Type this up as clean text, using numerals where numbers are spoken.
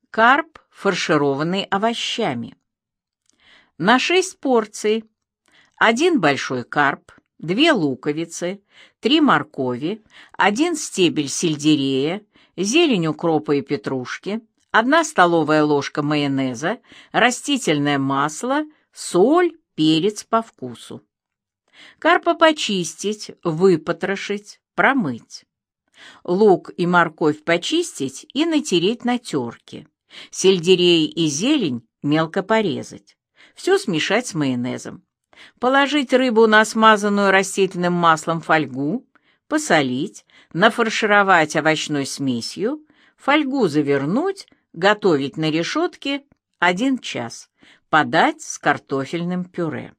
Карп, фаршированный овощами. На 6 порций: 1 большой карп, 2 луковицы, 3 моркови, 1 стебель сельдерея, зелень укропа и петрушки, 1 столовая ложка майонеза, растительное масло, соль, перец по вкусу. Карпа почистить, выпотрошить, промыть. Лук и морковь почистить и натереть на терке. Сельдерей и зелень мелко порезать. Все смешать с майонезом. Положить рыбу на смазанную растительным маслом фольгу, посолить, нафаршировать овощной смесью, фольгу завернуть, готовить на решетке 1 час. Подать с картофельным пюре.